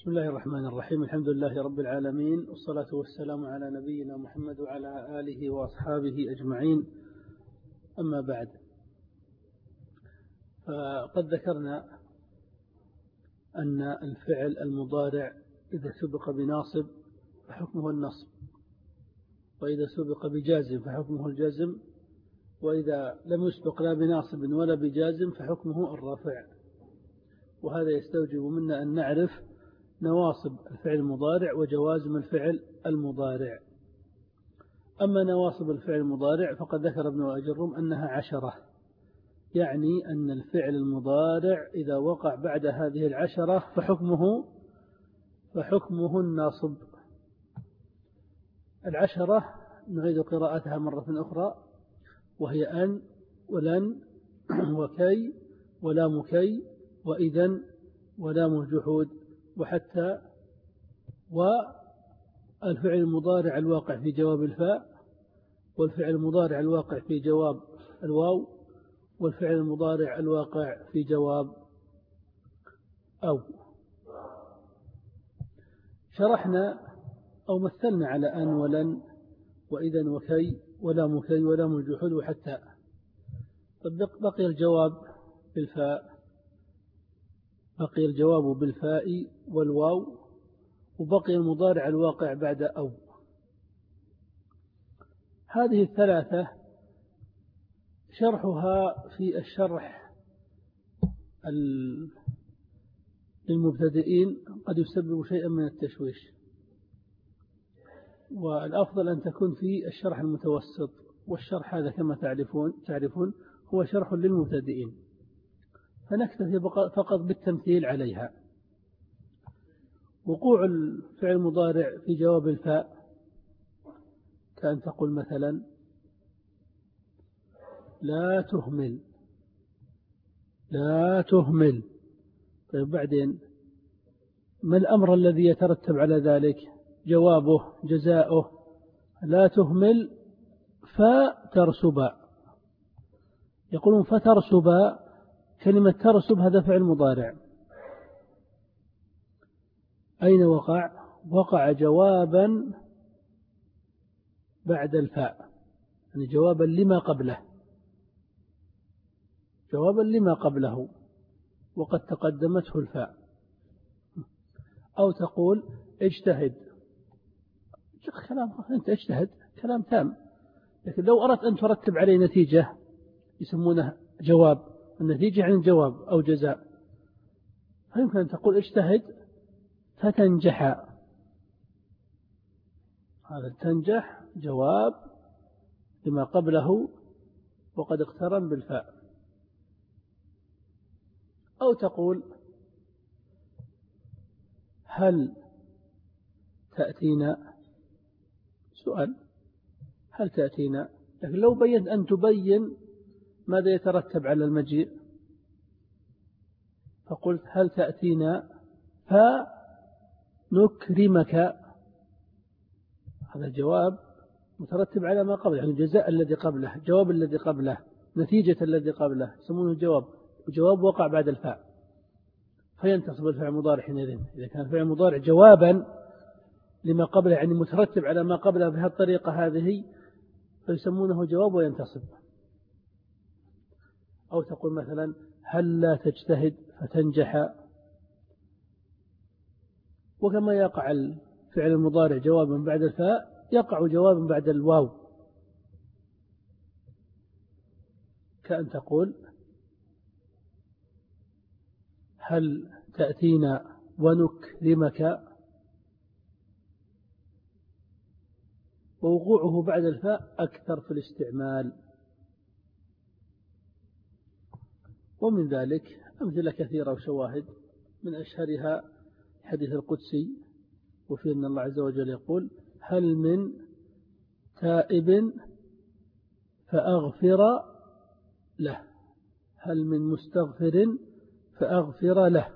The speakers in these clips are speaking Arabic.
بسم الله الرحمن الرحيم. الحمد لله رب العالمين، والصلاة والسلام على نبينا محمد وعلى آله وأصحابه أجمعين. أما بعد، فقد ذكرنا أن الفعل المضارع إذا سبق بناصب فحكمه النصب، وإذا سبق بجازم فحكمه الجزم، وإذا لم يسبق لا بناصب ولا بجازم فحكمه الرفع. وهذا يستوجب منا أن نعرف نواصب الفعل المضارع وجوازم الفعل المضارع. أما نواصب الفعل المضارع فقد ذكر ابن أجرم أنها 10، يعني أن الفعل المضارع إذا وقع بعد هذه 10 فحكمه الناصب. 10 نعيد قراءتها مرة أخرى، وهي أن ولن وكي ولام كي وإذن ولام الجحود وحتى، والفعل المضارع الواقع في جواب الفاء، والفعل المضارع الواقع في جواب الواو، والفعل المضارع الواقع في جواب أو. شرحنا أو مثلنا على أن ولن وإذن وكي ولام كي ولام الجحود وحتى. بقي الجواب بالفاء، بقي الجواب بالفاء والواو، وبقي المضارع الواقع بعد أو. هذه الثلاثة شرحها في الشرح للمبتدئين قد يسبب شيئا من التشويش، والأفضل أن تكون في الشرح المتوسط، والشرح هذا كما تعرفون هو شرح للمبتدئين، فنكتفي فقط بالتمثيل عليها. وقوع الفعل المضارع في جواب الفاء كأن تقول مثلا لا تهمل، لا تهمل. طيب بعدين ما الأمر الذي يترتب على ذلك؟ جوابه جزاؤه لا تهمل فترسب. يقولون فترسب، كلمة ترسب هذا فعل مضارع، أين وقع؟ وقع جوابا بعد الفاء، يعني جوابا لما قبله، جوابا لما قبله وقد تقدمته الفاء. أو تقول اجتهد، كلام أنت اجتهد كلام تام، لكن لو أردت أن ترتب عليه نتيجة يسمونه جواب، النتيجة عن جواب أو جزاء، فيمكن أن تقول اجتهد فتنجح، هذا تنجح جواب لما قبله وقد اقترن بالفاء. أو تقول هل تأتينا، سؤال هل تأتينا، لكن لو بينت أن تبين ماذا يترتب على المجيء فقلت هل تأتينا فنكرمك، هذا جواب مترتب على ما قبله، يعني الجزاء الذي قبله، جواب الذي قبله، نتيجة الذي قبله، يسمونه جواب، وجواب وقع بعد الفاء، فينتصب الفعل المضارع حينئذ. إذا كان الفعل المضارع جوابا لما قبله، يعني مترتب على ما قبله بهذه الطريقة هذه، فيسمونه جواب وينتصب. أو تقول مثلا هل لا تجتهد فتنجح، وكما يقع الفعل المضارع جوابا بعد الفاء يقع جوابا بعد الواو، كأن تقول هل تأتينا ونكرمك، ووقوعه بعد الفاء أكثر في الاستعمال. ومن ذلك أمثلة كثيرة وشواهد، من أشهرها حديث القدسي، وفيه أن الله عز وجل يقول هل من تائب فأغفر له، هل من مستغفر فأغفر له،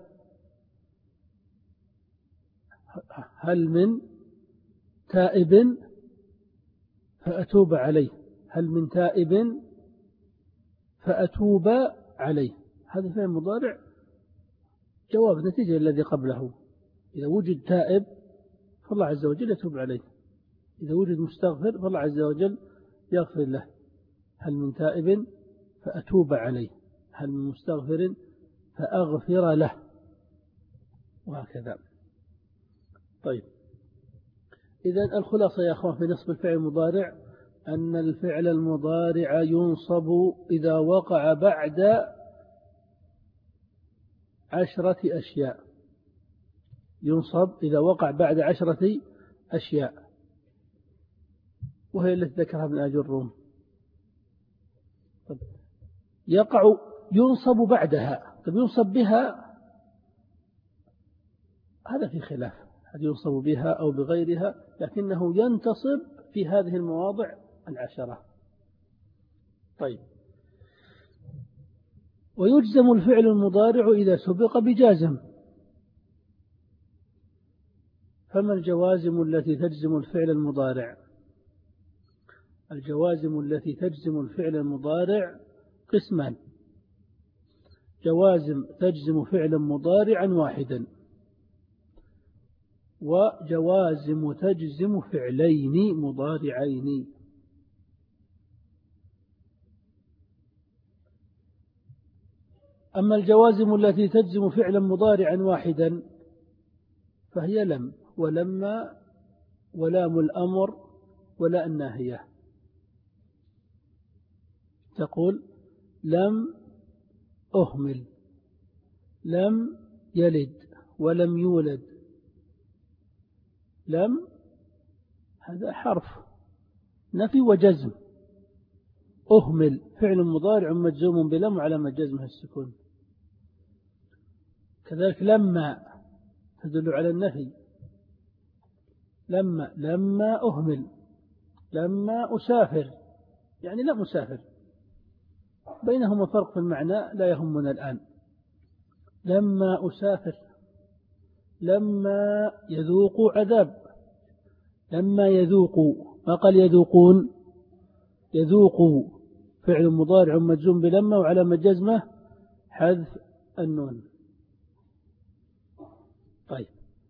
هل من تائب فأتوب عليه، هل من تائب فأتوب عليه. هذا فعل مضارع جواب نتيجة الذي قبله، إذا وجد تائب فالله عز وجل يتوب عليه، إذا وجد مستغفر فالله عز وجل يغفر له. هل من تائب فأتوب عليه، هل من مستغفر فأغفر له، وهكذا. طيب، إذن الخلاصة يا أخوان في نصب الفعل المضارع أن الفعل المضارع ينصب إذا وقع بعد 10 أشياء، ينصب إذا وقع بعد 10 أشياء، وهي التي ذكرها ابن آج الروم. ينصب بعدها، طب ينصب بها هذا في خلاف، هل ينصب بها أو بغيرها، لكنه ينتصب في هذه المواضع 10. طيب، ويجزم الفعل المضارع إذا سبق بجازم. فما الجوازم التي تجزم الفعل المضارع؟ الجوازم التي تجزم الفعل المضارع قسمان: جوازم تجزم فعلا مضارعا واحدا، وجوازم تجزم فعلين مضارعين. أما الجوازم التي تجزم فعلا مضارعا واحدا فهي لم ولما ولام الأمر ولا الناهية. تقول لم أهمل، لم يلد ولم يولد. لم هذا حرف نفي وجزم، أهمل فعل مضارع مجزوم بلم على مجزمه السكون. كذلك لما تدل على النفي، لما أهمل، لما أسافر، يعني لا مسافر، بينهما فرق في المعنى لا يهمنا الآن. لما أسافر، لما يذوقوا عذاب، لما يذوقوا، ما قال يذوقون، يذوقوا فعل مضارع مجزوم بلما وعلى مجزمه حذف النون. طيب،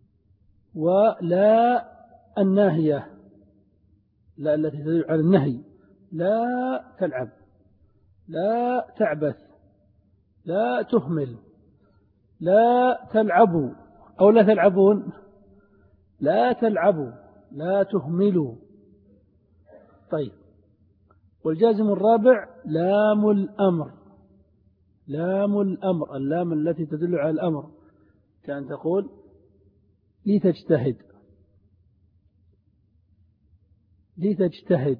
ولا الناهية، لا التي تدل على النهي، لا تلعب، لا تعبث، لا تهمل، لا تلعبوا أو لا تلعبون، لا تلعبوا، لا تهملوا. طيب، والجازم الرابع لام الأمر، لام الأمر، اللام التي تدل على الأمر، كأن تقول لتجتهد، لتجتهد،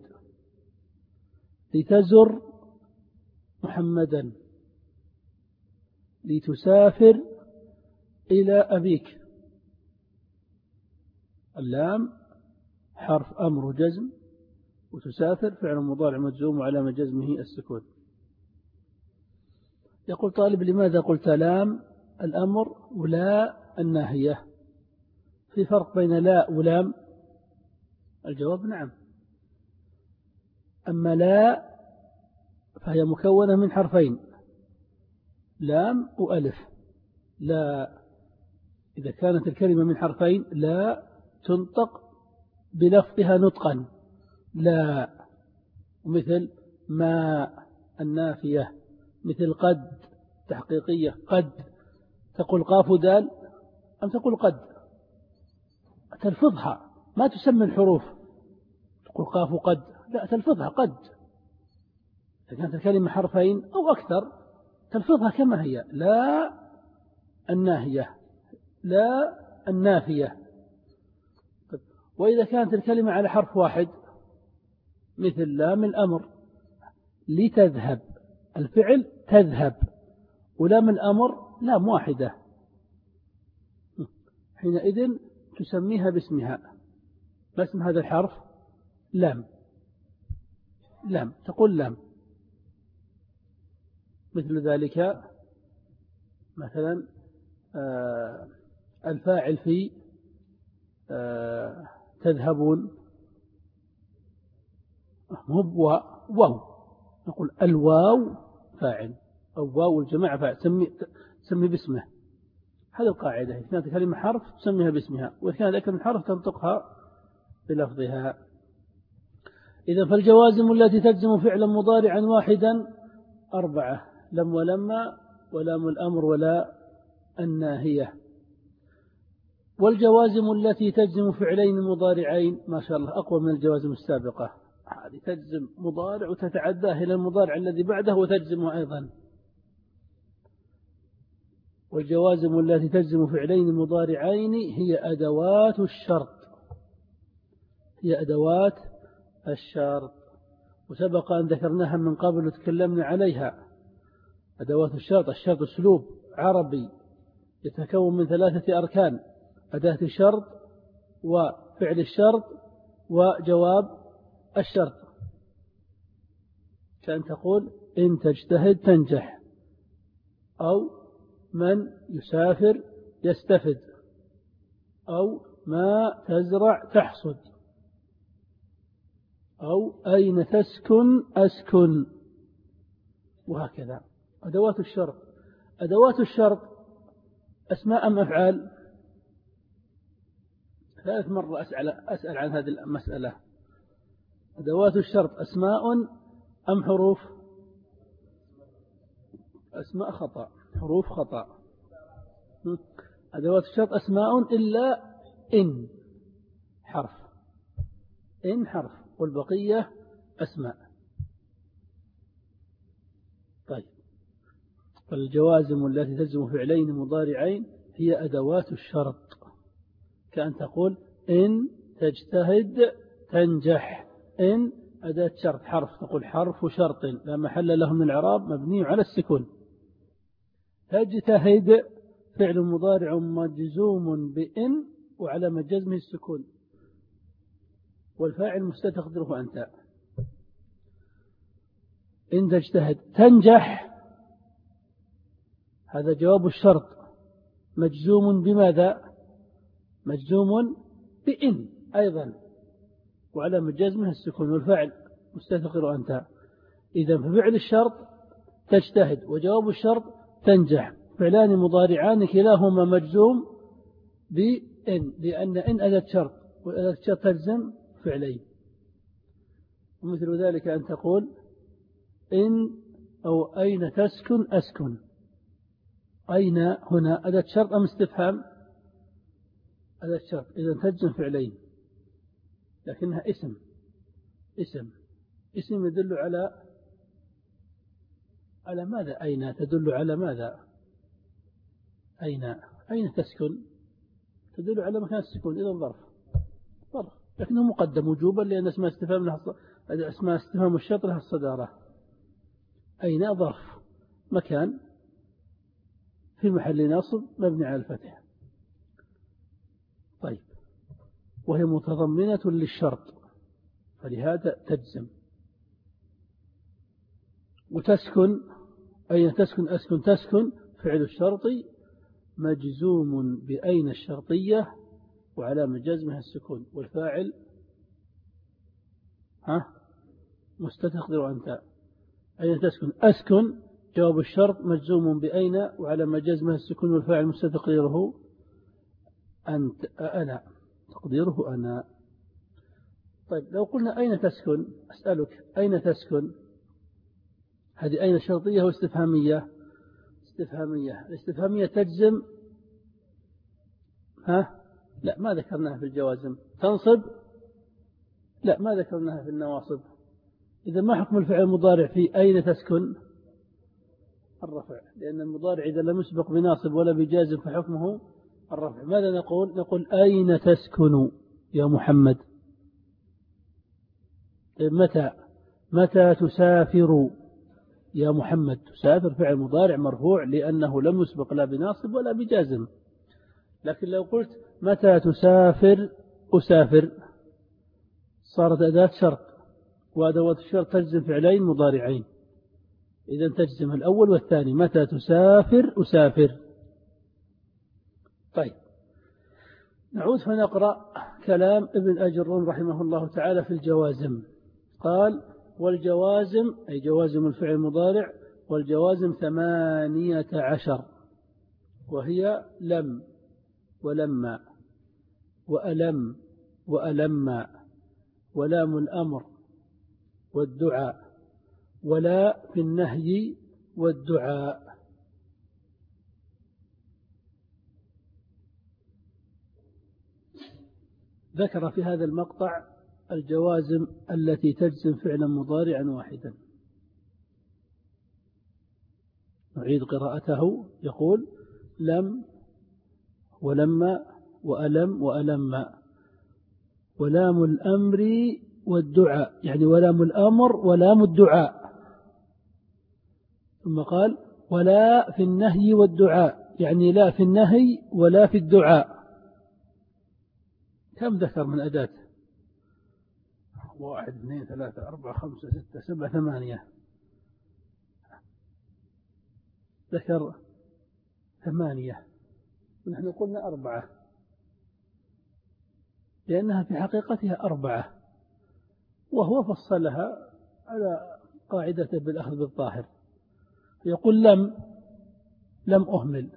لتزر محمدا، لتسافر إلى أبيك. اللام حرف أمر جزم، وتسافر فعل مضارع مجزوم على مجزمه السكون. يقول طالب لماذا قلت لام الأمر ولا الناهية؟ في فرق بين لا ولام؟ الجواب نعم. أما لا فهي مكونة من حرفين، لام وألف. لا إذا كانت الكلمة من حرفين لا تنطق بلفظها نطقا، لا، مثل ما النافية، مثل قد تحقيقية، قد تقول قاف دال أم تقول قد، تلفظها، ما تسمي الحروف، تقول قاف قد، لا تلفظها قد. إذا كانت الكلمة حرفين أو أكثر تلفظها كما هي، لا الناهية، لا النافية. وإذا كانت الكلمة على حرف واحد مثل لام الأمر، لتذهب، الفعل تذهب، ولام الأمر لام واحدة، حينئذ تسميها باسمها، ما اسم هذا الحرف؟ لام، لام، تقول لام. مثل ذلك مثلا الفاعل في تذهبون واو، نقول الواو فاعل، أو واو الجماعة فاعل، سمي باسمه. هذه القاعدة، إذا كانت كلمة حرف تسميها باسمها، وإذا كانت أكثر من حرف تنطقها بلفظها. إذا فالجوازم التي تجزم فعلا مضارعا واحدا 4: لم ولما ولام الأمر ولا الناهية. والجوازم التي تجزم فعلين مضارعين ما شاء الله أقوى من الجوازم السابقة، هذه تجزم مضارع وتتعداه إلى المضارع الذي بعده وتجزمه أيضا. والجوازم التي تجزم فعلين مضارعين هي أدوات الشرط، هي أدوات الشرط، وسبق أن ذكرناها من قبل وتكلمنا عليها. أدوات الشرط، الشرط أسلوب عربي يتكون من 3 أركان: أداة الشرط وفعل الشرط وجواب الشرط. كأن تقول إن تجتهد تنجح، أو من يسافر يستفد، أو ما تزرع تحصد، أو أين تسكن أسكن، وهكذا. أدوات الشرط. أدوات الشرط أسماء أم أفعال؟ 3 مرة أسأل عن هذه المسألة. أدوات الشرط أسماء أم حروف؟ أسماء خطأ، حروف خطأ. أدوات الشرط أسماء إلا إن حرف، إن حرف، والبقية أسماء. طيب، فالجوازم التي تجزم فعلين مضارعين هي أدوات الشرط. كأن تقول إن تجتهد تنجح. إن أداة شرط حرف، تقول حرف شرط لا محل له من الإعراب مبني على السكون. تجتهد فعل مضارع مجزوم بإن وعلامة جزمه السكون، والفاعل مستتقدره أنت. إن تجتهد تنجح، هذا جواب الشرط مجزوم بماذا؟ مجزوم بإن أيضا وعلامة جزمه السكون، والفاعل مستتقر أنت. إذا ففعل الشرط تجتهد وجواب الشرط تنجح، فعلان مضارعان كلاهما مجزوم بإن، لأن إن أداة شرط، وأداة شرط تجزم فعلين. ومثل ذلك أن تقول إن أو أين تسكن أسكن. أين هنا أداة شرط أم استفهام؟ أداة شرط، إذا تجزم فعلين، لكنها اسم يدل على ماذا؟ أين تدل على ماذا؟ أين تسكن تدل على مكان السكون، إذا ظرف، لكنه مقدم وجوبا لأن اسماء استفهام الشرط لها الصدارة. أين ظرف مكان في محل ناصب مبني على الفتح. طيب، وهي متضمنة للشرط فلهذا تجزم. وتسكن، أين تسكن أسكن، تسكن فعل الشرط مجزوم بأين الشرطية وعلامة جزمها السكون، والفاعل مستتقدر أنت. أين تسكن أسكن، جواب الشرط مجزوم بأين وعلامة جزمها السكون، والفاعل مستتقدره أنت، أنا، تقديره أنا. طيب، لو قلنا أين تسكن، أسألك أين تسكن، هذه أين شرطية واستفهامية؟ الاستفهامية تجزم، لا ما ذكرناها في الجوازم. تنصب، لا ما ذكرناها في النواصب. إذا ما حكم الفعل المضارع في أين تسكن؟ الرفع، لأن المضارع إذا لم يسبق بناصب ولا بجازم فحكمه الرفع. ماذا نقول أين تسكن يا محمد؟ متى تسافر يا محمد؟ تسافر فعل مضارع مرفوع لأنه لم يسبق لا بناصب ولا بجازم. لكن لو قلت متى تسافر أسافر، صارت أداة شرط، وأدوات الشرط تجزم فعلين مضارعين، إذا تجزم الأول والثاني. متى تسافر أسافر. طيب، نعود فنقرأ كلام ابن أجرون رحمه الله تعالى في الجوازم. قال: والجوازم أي جوازم الفعل المضارع، والجوازم 18. وهي لم ولما وألم وألما، ولام الأمر والدعاء، ولا في النهي والدعاء. ذكر في هذا المقطع الجوازم التي تجزم فعلا مضارعا واحدا. نعيد قراءته. يقول لم ولما وألم وألما، ولام الأمر والدعاء، يعني ولام الأمر ولام الدعاء. ثم قال ولا في النهي والدعاء، يعني لا في النهي ولا في الدعاء. كم ذكر من أداة؟ 1 2 3 4 5 6 7 8. ذكر 8 ونحن قلنا 4، لأنها في حقيقتها 4، وهو فصلها على قاعدة بالأخذ بالظاهر. يقول لم أهمل،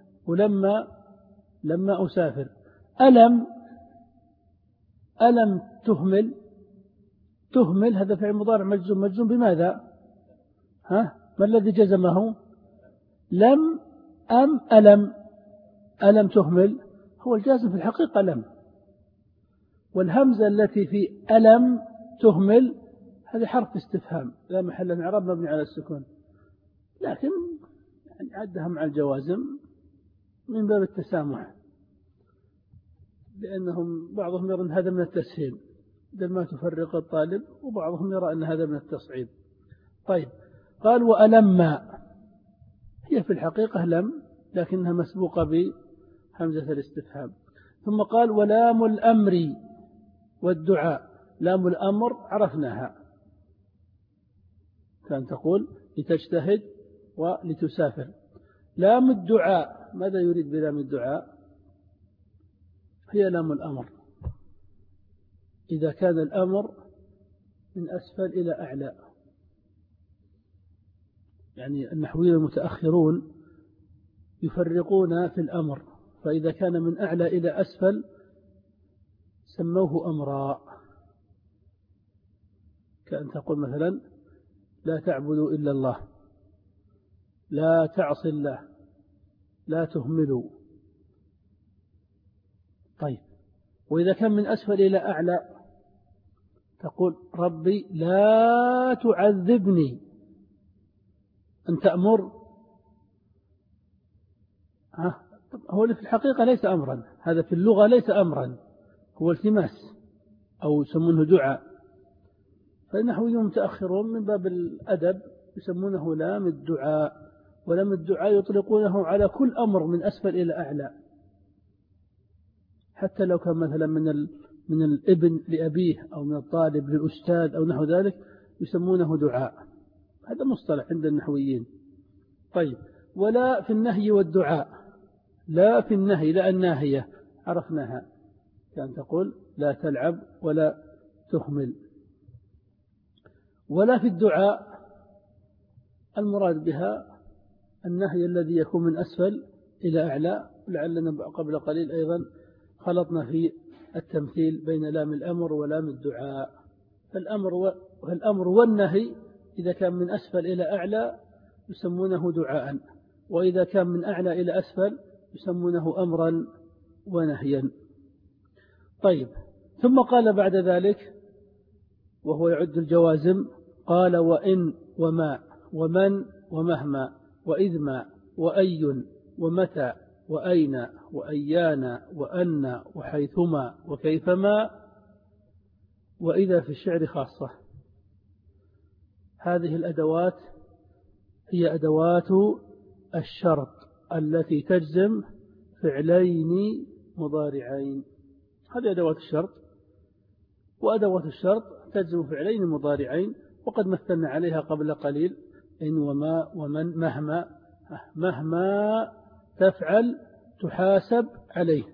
لما أسافر. ألم تهمل، هذا فعل مضارع مجزوم بماذا؟ ما الذي جزمه؟ لم أم ألم تهمل؟ هو الجازم في الحقيقة لم، والهمزة التي في ألم تهمل هذا حرف استفهام لا محل من إعراب مبني على السكون، لكن يعني عدها مع الجوازم من باب التسامح، لأنهم بعضهم يرى أن هذا من التسهيل لما تفرق الطالب، وبعضهم يرى أن هذا من التصعيد. طيب، قال وألما، هي في الحقيقة لم لكنها مسبوقة بهمزة الاستفهام. ثم قال ولام الأمر والدعاء. لام الأمر عرفناها، كان تقول لتجتهد ولتسافر. لام الدعاء، ماذا يريد بلام الدعاء؟ هي لام الأمر إذا كان الأمر من أسفل إلى أعلى، يعني النحويين المتأخرون يفرقون في الأمر، فإذا كان من أعلى إلى أسفل سموه أمرا، كأن تقول مثلا لا تعبدوا إلا الله، لا تعصي الله، لا تهملوا. طيب، وإذا كان من أسفل إلى أعلى تقول ربي لا تعذبني، أن تأمر. هو في الحقيقة ليس أمرا، هذا في اللغة ليس أمرا، هو التماس أو يسمونه دعاء. فالنحويون متأخرون من باب الأدب يسمونه لام الدعاء، ولام الدعاء يطلقونه على كل أمر من أسفل إلى أعلى، حتى لو كان مثلا من الابن لأبيه أو من الطالب للأستاذ أو نحو ذلك يسمونه دعاء. هذا مصطلح عند النحويين. طيب، ولا في النهي والدعاء. لا في النهي، لا الناهية عرفناها، كان تقول لا تلعب ولا تهمل. ولا في الدعاء المراد بها النهي الذي يكون من أسفل إلى أعلى، لعلنا قبل قليل أيضا خلطنا في التمثيل بين لام الأمر ولام الدعاء. فالأمر والنهي إذا كان من أسفل إلى أعلى يسمونه دعاء، وإذا كان من أعلى إلى أسفل يسمونه أمرا ونهيا. طيب، ثم قال بعد ذلك وهو يعد الجوازم، قال وإن وما ومن ومهما وإذما وأي ومتى وأين وأيانا وأن وحيثما وكيفما وإذا في الشعر خاصة. هذه الأدوات هي أدوات الشرط التي تجزم فعلين مضارعين. هذه أدوات الشرط، وأدوات الشرط تجزم فعلين مضارعين، وقد مثلنا عليها قبل قليل. إن وما ومن مهما تفعل تحاسب عليه،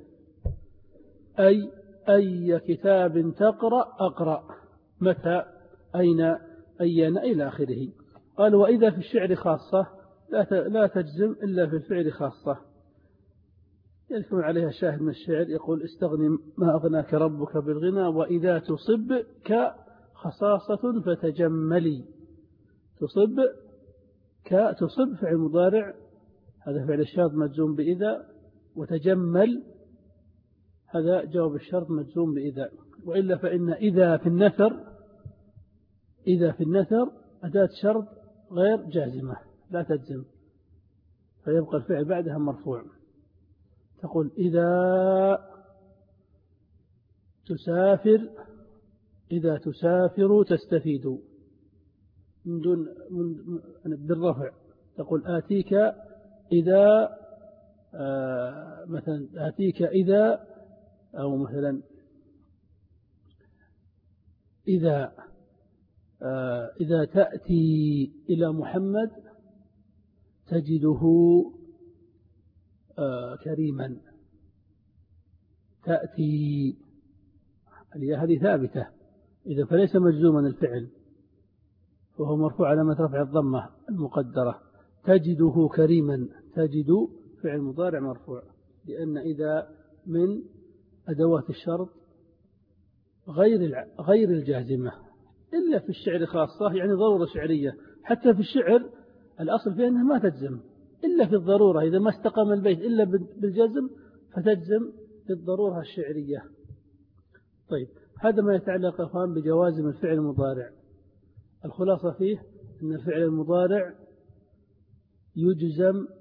أي كتاب تقرأ أقرأ، متى أين أين إلى آخره. قال وإذا في الشعر خاصة لا تجزم إلا في الفعل خاصة. يذكر عليها شاهد من الشعر يقول استغني ما أغناك ربك بالغنى وإذا تصب كخصاصة فتجملي. تصب فعل مضارع، هذا فعل الشرط مجزوم بإذا، وتجمل هذا جواب الشرط مجزوم بإذا. وإلا فإن إذا في النثر أداة شرط غير جازمة لا تجزم، فيبقى الفعل بعدها مرفوع. تقول إذا تسافر تستفيد من دون بالرفع. تقول آتيك إذا مثلا آتيك إذا، أو مثلا إذا تأتي إلى محمد تجده كريما. تأتي هذه ثابتة إذا فليس مجزوما الفعل، وهو مرفوع علامة رفع الضمة المقدرة. تجده كريما، تجد فعل مضارع مرفوع، لأن إذا من أدوات الشرط غير الجازمة، إلا في الشعر خاصة، يعني ضرورة شعرية. حتى في الشعر الأصل فيه أنها ما تجزم إلا في الضرورة، إذا ما استقام البيت إلا بالجزم فتجزم في الضرورة الشعرية. طيب، هذا ما يتعلق أخوان بجوازم الفعل المضارع. الخلاصة فيه أن الفعل المضارع يجزم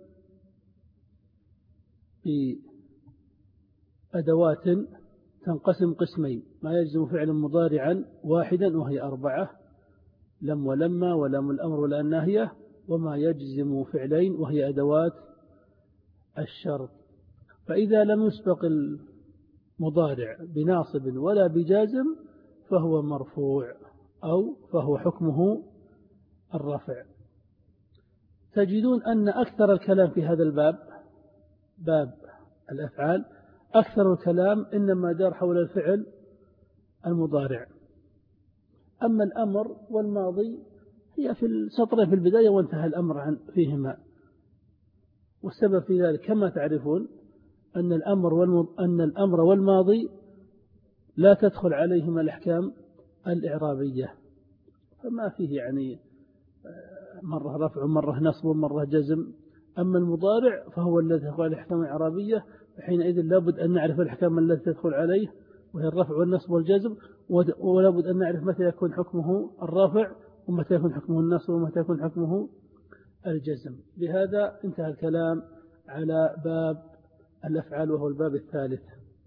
بأدوات تنقسم قسمين: ما يجزم فعلا مضارعا واحدا وهي 4، لم ولما ولم الأمر ولا الناهية، وما يجزم فعلين وهي أدوات الشرط. فإذا لم يسبق المضارع بناصب ولا بجازم فهو مرفوع، أو فهو حكمه الرفع. تجدون أن أكثر الكلام في هذا الباب، باب الأفعال، أكثر الكلام إنما دار حول الفعل المضارع. أما الأمر والماضي هي في السطرين في البداية وانتهى الأمر فيهما. والسبب في ذلك كما تعرفون أن الأمر والماضي لا تدخل عليهما الأحكام الإعرابية، فما فيه يعني مرة رفع ومرة نصب ومرة جزم. أما المضارع فهو الذي يدخل عليه الأحكام الإعرابية، فحينئذ لابد أن نعرف الأحكام التي تدخل عليه وهي الرفع والنصب والجزم، ولابد أن نعرف متى يكون حكمه الرافع ومتى يكون حكمه النصب ومتى يكون حكمه الجزم. بهذا انتهى الكلام على باب الأفعال، وهو الباب الثالث.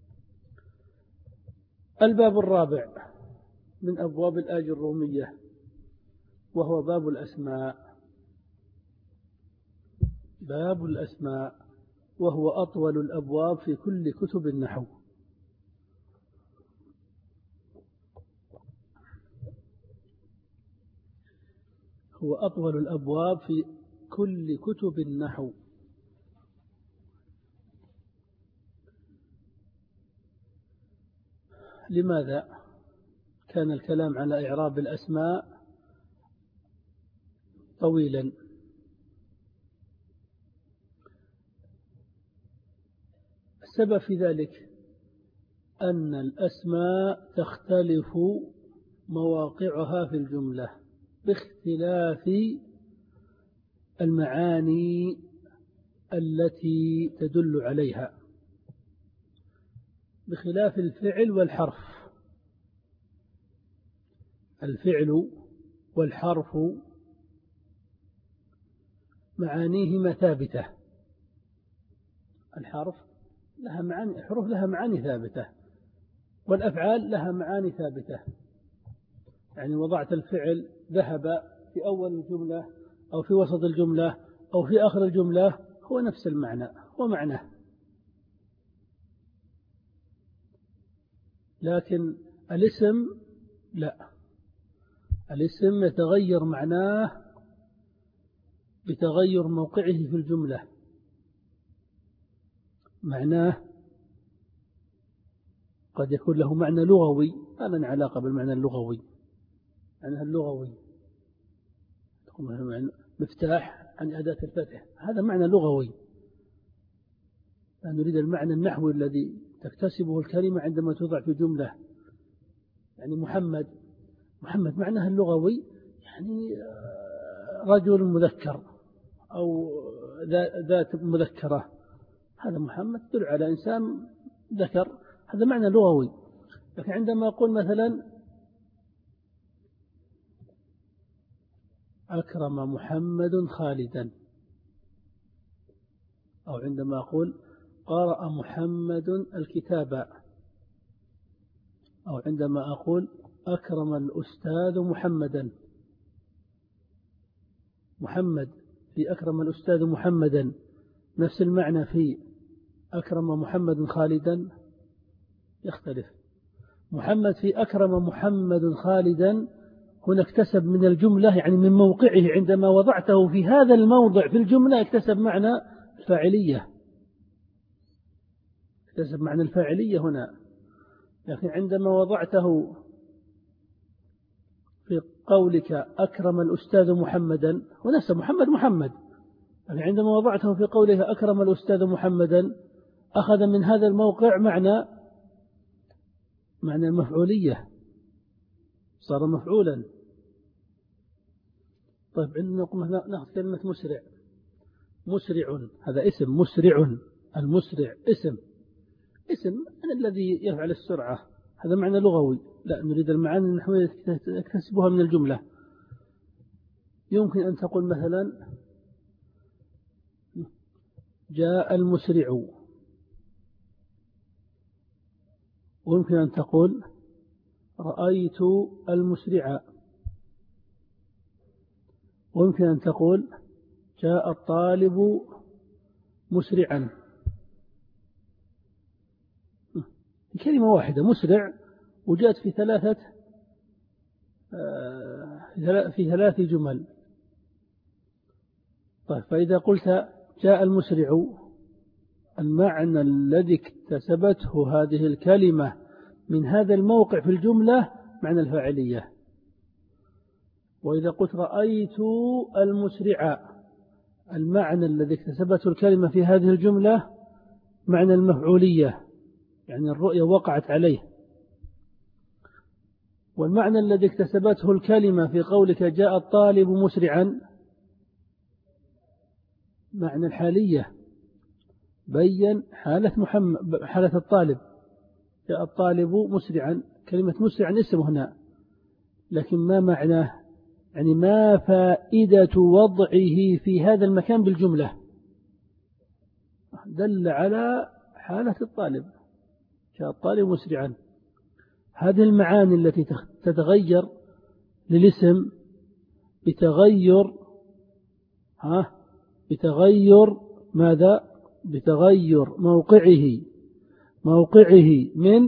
الباب الرابع من أبواب الآج الرومية، وهو باب الأسماء. باب الأسماء وهو أطول الأبواب في كل كتب النحو. هو أطول الأبواب في كل كتب النحو. لماذا كان الكلام على إعراب الأسماء طويلا؟ السبب في ذلك أن الأسماء تختلف مواقعها في الجملة باختلاف المعاني التي تدل عليها، بخلاف الفعل والحرف. الفعل والحرف معانيهما ثابتة. الحرف لها معاني، الحروف لها معاني ثابتة، والأفعال لها معاني ثابتة. يعني وضعت الفعل ذهب في أول الجملة أو في وسط الجملة أو في آخر الجملة هو نفس المعنى ومعناه، لكن الاسم لا، الاسم يتغير معناه بتغير موقعه في الجملة. معناه قد يكون له معنى لغوي، ما له علاقة بالمعنى اللغوي، معناه اللغوي مفتاح عن أداة الفتح، هذا معنى لغوي. لا نريد المعنى النحوي الذي تكتسبه الكلمة عندما توضع في جملة. يعني محمد معناها اللغوي يعني رجل مذكر أو ذات مذكرة، هذا محمد تدل على إنسان ذكر، هذا معنى لغوي. لكن عندما أقول مثلا أكرم محمد خالدا، أو عندما أقول قرأ محمد الكتاب، أو عندما أقول أكرم الأستاذ محمدا، محمد في أكرم الأستاذ محمدا نفس المعنى في أكرم محمد خالدا؟ يختلف. محمد في أكرم محمد خالدا هنا اكتسب من الجملة، يعني من موقعه عندما وضعته في هذا الموضع في الجملة اكتسب معنى الفاعلية، اكتسب معنى الفاعلية هنا. لكن عندما وضعته في قولك أكرم الأستاذ محمدا ونفس محمد، لكن عندما وضعته في قولك أكرم الأستاذ محمدا أخذ من هذا الموقع معنى المفعولية، صار مفعولا. طيب عندنا نأخذ كلمة مسرع، هذا اسم مسرع، المسرع اسم الذي يفعل السرعة، هذا معنى لغوي. لا نريد المعاني النحوية تكتسبها من الجملة. يمكن أن تقول مثلا جاء المسرع، ويمكن أن تقول رأيت المسرع، ويمكن أن تقول جاء الطالب مسرعا. كلمة واحدة مسرع وجاءت في ثلاث جمل. طيب فإذا قلت جاء المسرع، المعنى الذي اكتسبته هذه الكلمة من هذا الموقع في الجملة معنى الفاعلية. وإذا قلت رأيت المسرع، المعنى الذي اكتسبته الكلمة في هذه الجملة معنى المفعولية، يعني الرؤية وقعت عليه. والمعنى الذي اكتسبته الكلمة في قولك جاء الطالب مسرعا معنى الحالية، بين حالة الطالب. جاء الطالب مسرعا، كلمة مسرعا اسم هنا، لكن ما معناه؟ يعني ما فائدة وضعه في هذا المكان بالجملة؟ دل على حالة الطالب، جاء الطالب مسرعا. هذه المعاني التي تتغير للاسم بتغير ماذا؟ بتغير موقعه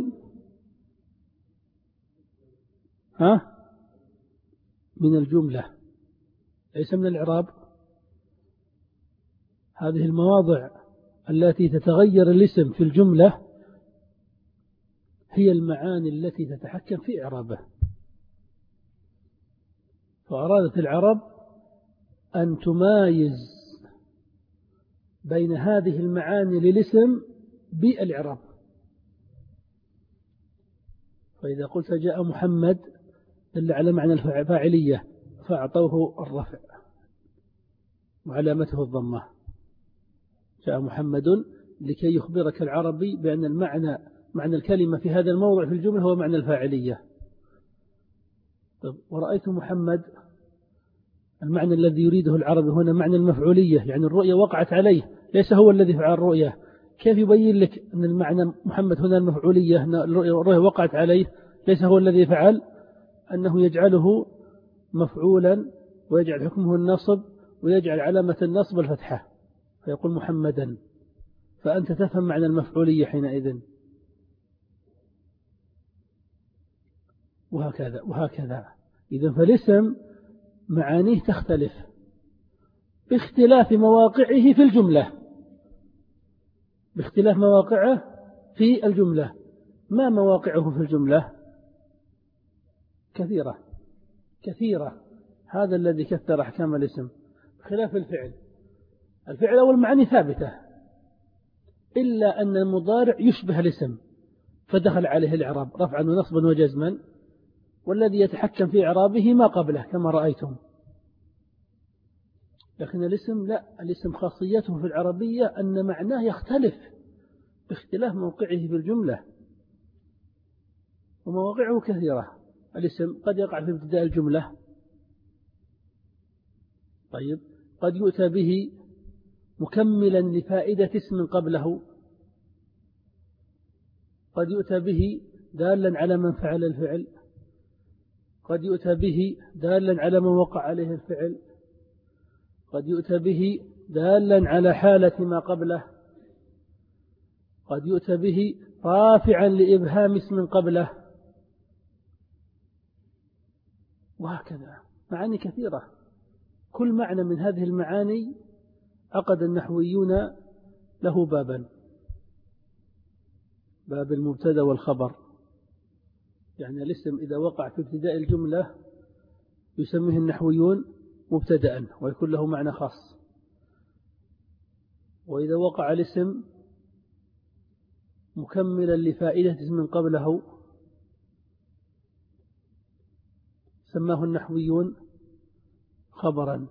من الجملة، ليس من الإعراب. هذه المواضع التي تتغير الاسم في الجملة هي المعاني التي تتحكم في إعرابه. فأرادت العرب أن تمايز بين هذه المعاني للاسم بالإعراب. فإذا قلت جاء محمد دل على معنى الفاعلية، فأعطوه الرفع وعلامته الضمة. جاء محمد لكي يخبرك العربي بأن معنى الكلمة في هذا الموضع في الجملة هو معنى الفاعلية. ورأيت محمد، المعنى الذي يريده العربي هنا معنى المفعولية، يعني الرؤية وقعت عليه، ليس هو الذي فعل الرؤية. كيف يبين لك أن المعنى محمد هنا المفعولية، الرؤية وقعت عليه، ليس هو الذي فعل؟ أنه يجعله مفعولا ويجعل حكمه النصب ويجعل علامة النصب الفتحة، فيقول محمدا، فأنت تفهم معنى المفعولية حينئذ. وهكذا. إذن فالاسم معانيه تختلف باختلاف مواقعه في الجملة، باختلاف مواقعه في الجملة. ما مواقعه في الجملة؟ كثيرة. هذا الذي كثر أحكام الاسم، بخلاف الفعل. الفعل أول معاني ثابتة، إلا أن المضارع يشبه الاسم فدخل عليه الإعراب رفعا ونصبا وجزما، والذي يتحكم في إعرابه ما قبله كما رأيتم. لكن الاسم لا، الاسم خاصيته في العربية أن معناه يختلف باختلاف موقعه في الجملة، ومواقعه كثيرة. الاسم قد يقع في ابتداء الجملة، طيب قد يؤتى به مكملا لفائدة اسم قبله، قد يؤتى به دالا على من فعل الفعل، قد يؤتى به دالا على من وقع عليه الفعل، قد يؤتى به دالا على حالة ما قبله، قد يؤتى به رافعا لإبهام اسم قبله، وهكذا معاني كثيرة. كل معنى من هذه المعاني عقد النحويون له بابا، باب المبتدأ والخبر. يعني الاسم إذا وقع في ابتداء الجملة يسميه النحويون مبتدأ ويكون له معنى خاص، وإذا وقع الاسم مكملا لفائدة اسم قبله سماه النحويون خبرا،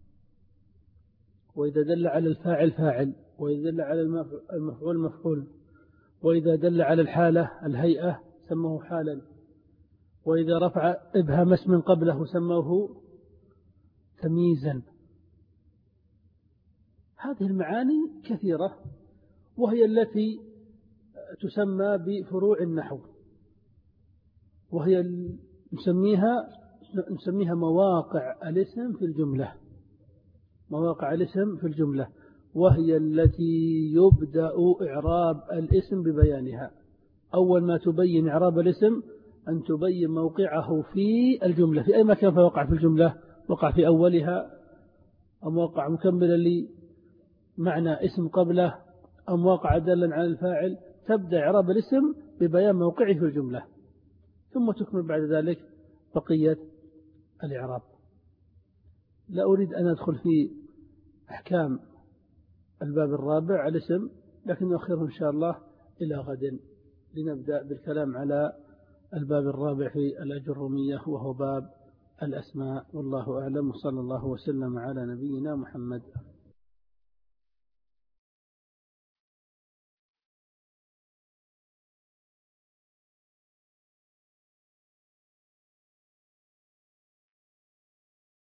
وإذا دل على الفاعل فاعل، وإذا دل على المفعول مفعول، وإذا دل على الحالة الهيئة سموه حالا، وإذا رفع إبهام اسم قبله سموه تمييزا. هذه المعاني كثيرة، وهي التي تسمى بفروع النحو، وهي نسميها مواقع الاسم في الجملة، مواقع الاسم في الجملة، وهي التي يبدأ إعراب الاسم ببيانها. أول ما تبين إعراب الاسم أن تبين موقعه في الجملة، في أي مكان فوقع في الجملة، وقع في أولها أم وقع مكملا لمعنى اسم قبله أم وقع دالا على الفاعل. تبدأ إعراب الاسم ببيان موقعه في الجملة، ثم تكمل بعد ذلك بقية الإعراب. لا أريد أن أدخل في أحكام الباب الرابع الاسم، لكن نؤخره إن شاء الله إلى غد لنبدأ بالكلام على الباب الرابع في الأجرومية وهو باب الأسماء. والله أعلم، وصلى الله وسلم على نبينا محمد.